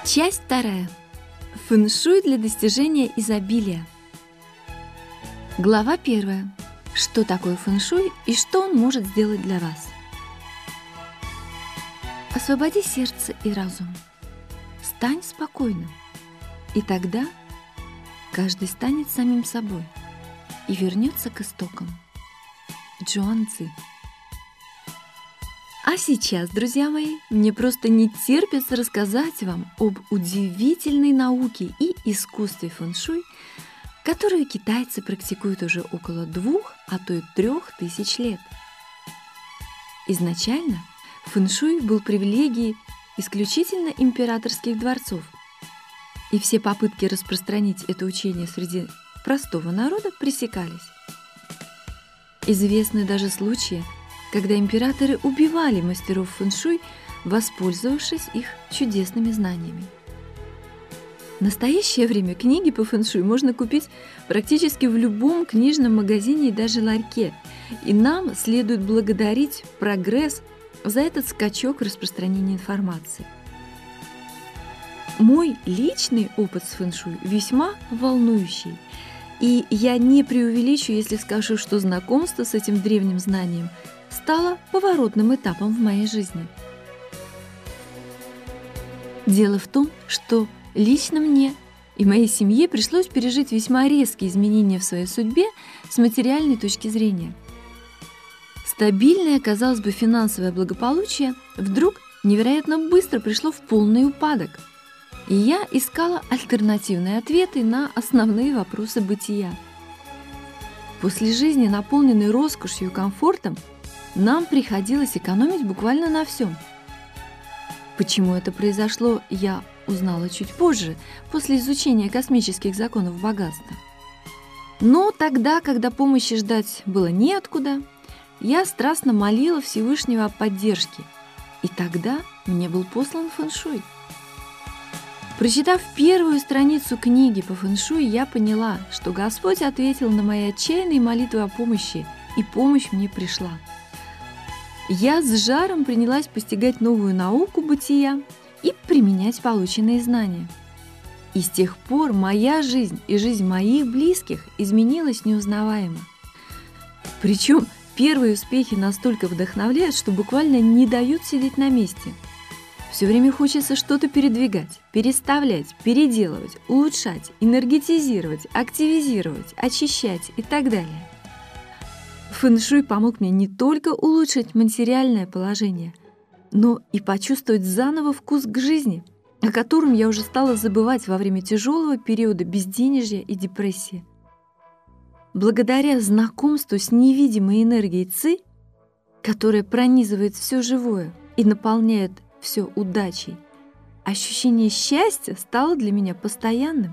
Часть вторая. Фэншуй для достижения изобилия. Глава первая. Что такое фэншуй и что он может сделать для вас? Освободи сердце и разум. Стань спокойным. И тогда каждый станет самим собой и вернется к истокам. Джуан Цзи. А сейчас, друзья мои, мне просто не терпится рассказать вам об удивительной науке и искусстве фэншуй, которую китайцы практикуют уже около 2, а то и 3 тысяч лет. Изначально фэншуй был привилегией исключительно императорских дворцов, и все попытки распространить это учение среди простого народа пресекались. Известны даже случаи, когда императоры убивали мастеров фэншуй, воспользовавшись их чудесными знаниями. В настоящее время книги по фэншуй можно купить практически в любом книжном магазине и даже ларьке, и нам следует благодарить прогресс за этот скачок распространения информации. Мой личный опыт с фэншуй весьма волнующий, и я не преувеличу, если скажу, что знакомство с этим древним знанием стало поворотным этапом в моей жизни. Дело в том, что лично мне и моей семье пришлось пережить весьма резкие изменения в своей судьбе с материальной точки зрения. Стабильное, казалось бы, финансовое благополучие вдруг невероятно быстро пришло в полный упадок, и я искала альтернативные ответы на основные вопросы бытия. После жизни, наполненной роскошью и комфортом, нам приходилось экономить буквально на всем. Почему это произошло, я узнала чуть позже, после изучения космических законов богатства. Но тогда, когда помощи ждать было неоткуда, я страстно молила Всевышнего о поддержке, и тогда мне был послан фэншуй. Прочитав первую страницу книги по фэншуй, я поняла, что Господь ответил на мои отчаянные молитвы о помощи, и помощь мне пришла. Я с жаром принялась постигать новую науку бытия и применять полученные знания. И с тех пор моя жизнь и жизнь моих близких изменилась неузнаваемо. Причем первые успехи настолько вдохновляют, что буквально не дают сидеть на месте. Все время хочется что-то передвигать, переставлять, переделывать, улучшать, энергетизировать, активизировать, очищать и так далее. Фэншуй помог мне не только улучшить материальное положение, но и почувствовать заново вкус к жизни, о котором я уже стала забывать во время тяжелого периода безденежья и депрессии. Благодаря знакомству с невидимой энергией Ци, которая пронизывает все живое и наполняет все удачей, ощущение счастья стало для меня постоянным.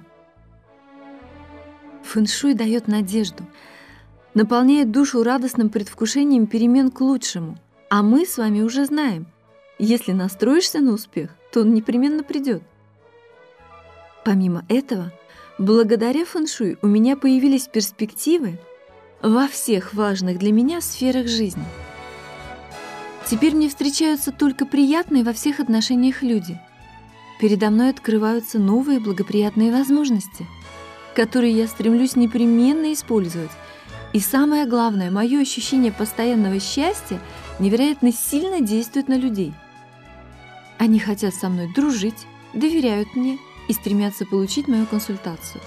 Фэншуй дает надежду, наполняет душу радостным предвкушением перемен к лучшему. А мы с вами уже знаем, если настроишься на успех, то он непременно придет. Помимо этого, благодаря фэншуй у меня появились перспективы во всех важных для меня сферах жизни. Теперь мне встречаются только приятные во всех отношениях люди. Передо мной открываются новые благоприятные возможности, которые я стремлюсь непременно использовать. И самое главное, мое ощущение постоянного счастья невероятно сильно действует на людей. Они хотят со мной дружить, доверяют мне и стремятся получить мою консультацию.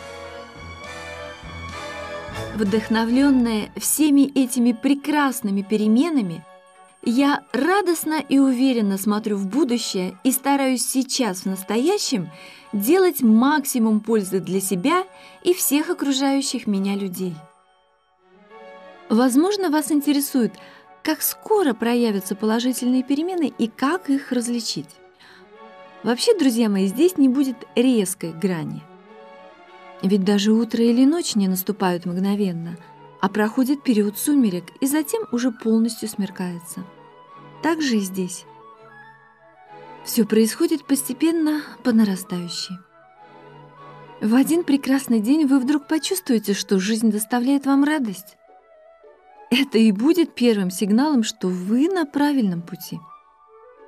Вдохновленная всеми этими прекрасными переменами, я радостно и уверенно смотрю в будущее и стараюсь сейчас, в настоящем, делать максимум пользы для себя и всех окружающих меня людей. Возможно, вас интересует, как скоро проявятся положительные перемены и как их различить. Вообще, друзья мои, здесь не будет резкой грани. Ведь даже утро или ночь не наступают мгновенно, а проходит период сумерек и затем уже полностью смеркается. Так же и здесь. Все происходит постепенно по нарастающей. В один прекрасный день вы вдруг почувствуете, что жизнь доставляет вам радость. Это и будет первым сигналом, что вы на правильном пути.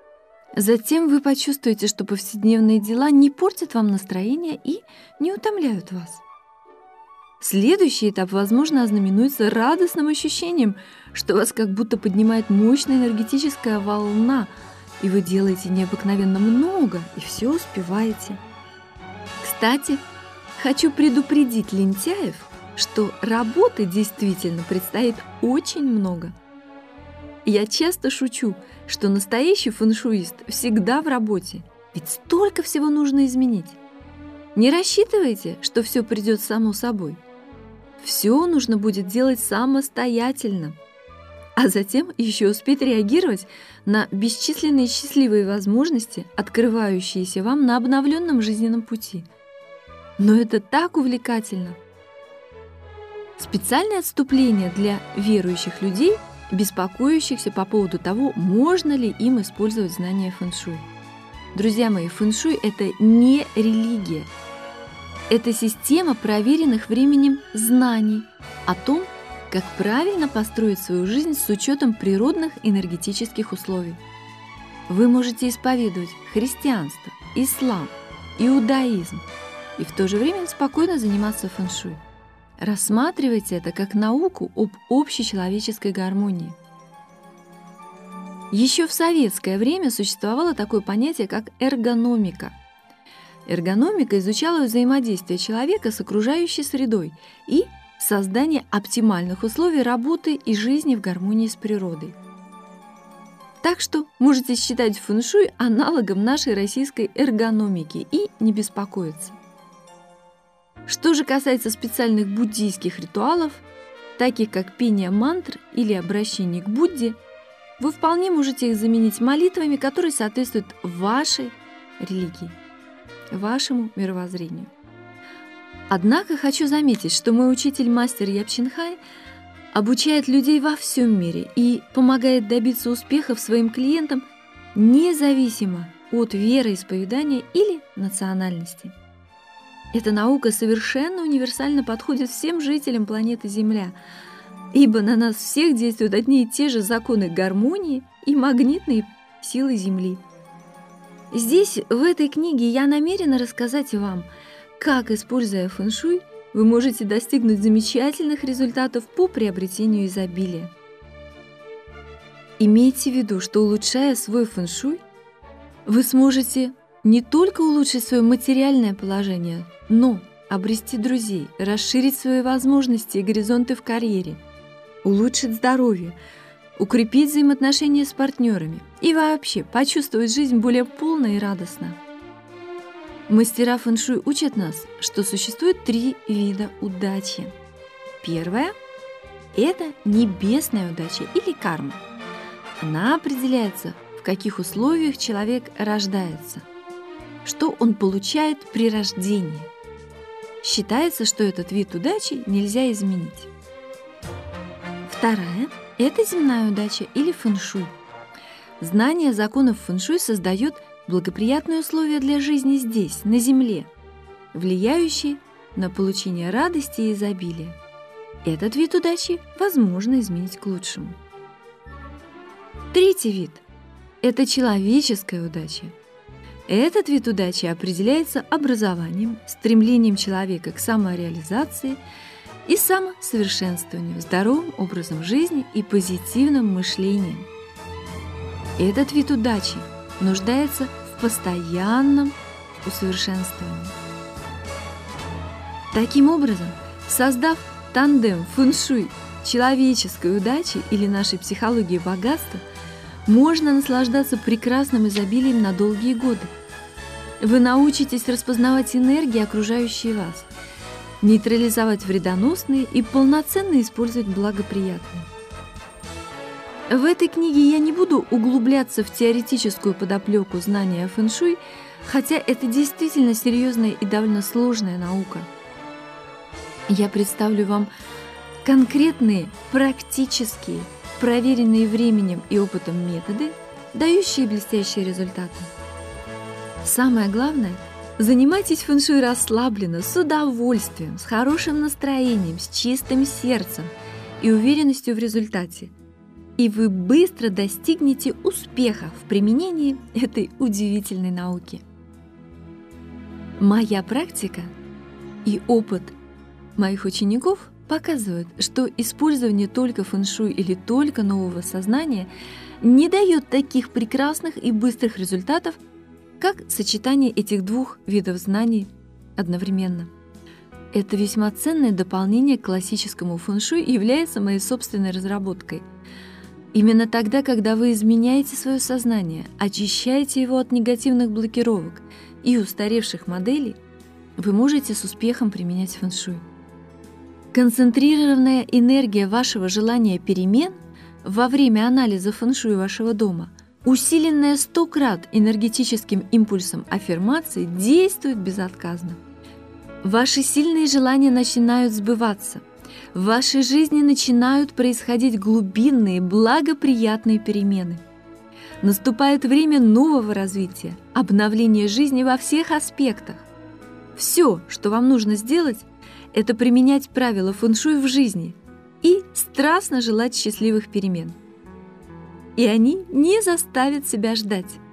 Затем вы почувствуете, что повседневные дела не портят вам настроение и не утомляют вас. Следующий этап, возможно, ознаменуется радостным ощущением, что вас как будто поднимает мощная энергетическая волна, и вы делаете необыкновенно много, и все успеваете. Кстати, хочу предупредить лентяев, что работы действительно предстоит очень много. Я часто шучу, что настоящий фэншуист всегда в работе, ведь столько всего нужно изменить. Не рассчитывайте, что все придет само собой. Все нужно будет делать самостоятельно, а затем еще успеть реагировать на бесчисленные счастливые возможности, открывающиеся вам на обновленном жизненном пути. Но это так увлекательно! Специальное отступление для верующих людей, беспокоящихся по поводу того, можно ли им использовать знания фэншуй. Друзья мои, фэншуй – это не религия. Это система проверенных временем знаний о том, как правильно построить свою жизнь с учетом природных энергетических условий. Вы можете исповедовать христианство, ислам, иудаизм и в то же время спокойно заниматься фэншуй. Рассматривайте это как науку об общечеловеческой гармонии. Еще в советское время существовало такое понятие, как эргономика. Эргономика изучала взаимодействие человека с окружающей средой и создание оптимальных условий работы и жизни в гармонии с природой. Так что можете считать фэншуй аналогом нашей российской эргономики и не беспокоиться. Что же касается специальных буддийских ритуалов, таких как пение мантр или обращение к Будде, вы вполне можете их заменить молитвами, которые соответствуют вашей религии, вашему мировоззрению. Однако хочу заметить, что мой учитель-мастер Япчин Хай обучает людей во всем мире и помогает добиться успехов своим клиентам независимо от вероисповедания или национальности. Эта наука совершенно универсально подходит всем жителям планеты Земля, ибо на нас всех действуют одни и те же законы гармонии и магнитные силы Земли. Здесь, в этой книге, я намерена рассказать вам, как, используя фэншуй, вы можете достигнуть замечательных результатов по приобретению изобилия. Имейте в виду, что, улучшая свой фэншуй, вы сможете не только улучшить свое материальное положение, но обрести друзей, расширить свои возможности и горизонты в карьере, улучшить здоровье, укрепить взаимоотношения с партнерами и вообще почувствовать жизнь более полно и радостно. Мастера фэншуй учат нас, что существует 3 вида удачи. Первая – это небесная удача или карма. Она определяется, в каких условиях человек рождается, что он получает при рождении. Считается, что этот вид удачи нельзя изменить. Вторая – это земная удача или фэншуй. Знание законов фэншуй создает благоприятные условия для жизни здесь, на Земле, влияющие на получение радости и изобилия. Этот вид удачи возможно изменить к лучшему. Третий вид – это человеческая удача. Этот вид удачи определяется образованием, стремлением человека к самореализации и самосовершенствованию, здоровым образом жизни и позитивным мышлением. Этот вид удачи нуждается в постоянном усовершенствовании. Таким образом, создав тандем фэншуй человеческой удачи или нашей психологии богатства, можно наслаждаться прекрасным изобилием на долгие годы. Вы научитесь распознавать энергии, окружающие вас, нейтрализовать вредоносные и полноценно использовать благоприятные. В этой книге я не буду углубляться в теоретическую подоплеку знания о фэншуй, хотя это действительно серьезная и довольно сложная наука. Я представлю вам конкретные, практические, проверенные временем и опытом методы, дающие блестящие результаты. Самое главное – занимайтесь фэншуй расслабленно, с удовольствием, с хорошим настроением, с чистым сердцем и уверенностью в результате. и вы быстро достигнете успеха в применении этой удивительной науки. Моя практика и опыт моих учеников показывают, что использование только фэншуй или только нового сознания не дает таких прекрасных и быстрых результатов, как сочетание этих двух видов знаний одновременно. Это весьма ценное дополнение к классическому фэншуй и является моей собственной разработкой. Именно тогда, когда вы изменяете свое сознание, очищаете его от негативных блокировок и устаревших моделей, вы можете с успехом применять фэншуй. Концентрированная энергия вашего желания перемен во время анализа фэншуй вашего дома, усиленная 100 крат энергетическим импульсом аффирмации, действует безотказно. Ваши сильные желания начинают сбываться. В вашей жизни начинают происходить глубинные, благоприятные перемены. Наступает время нового развития, обновления жизни во всех аспектах. Все, что вам нужно сделать, это применять правила фэншуй в жизни и страстно желать счастливых перемен. И они не заставят себя ждать.